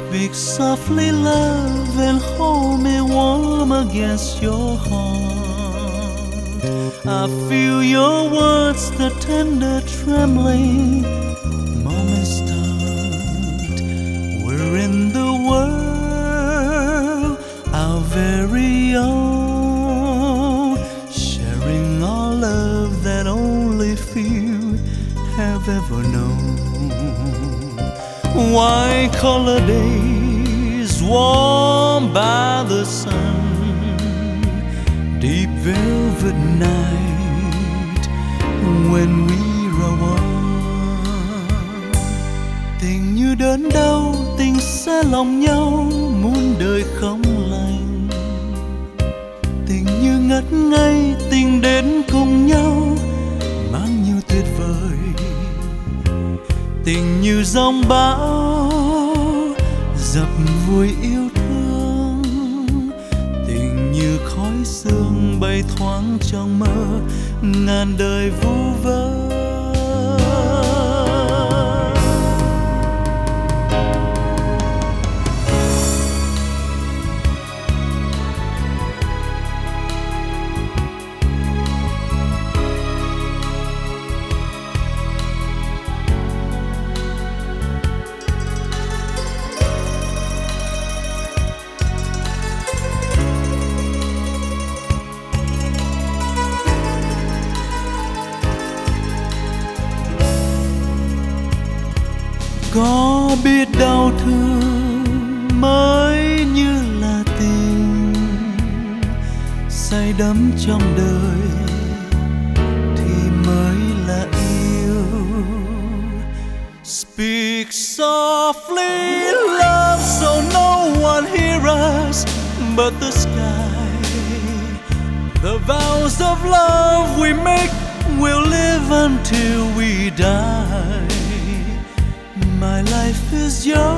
Speak softly, love, and hold me warm against your heart. I feel your words, the tender trembling. Moments start. We're in the world, our very own, sharing our love that only few have ever known. White-collar days warmed by the sun, deep velvet night when we are one. Tình như đớn đau, tình sẽ lòng nhau muôn đời không lành. Tình như ngất ngây, tình đến cùng nhau mang nhiều tuyệt vời. Tình như giông bão dập vùi yêu thương, tình như khói sương bay thoáng trong mơ ngàn đời vu vơ. Có biết đau thương mới như là tình, say đắm trong đời thì mới là yêu. Speak softly, love, so no one hear us but the sky. The vows of love we make will live until we die. My life is yours.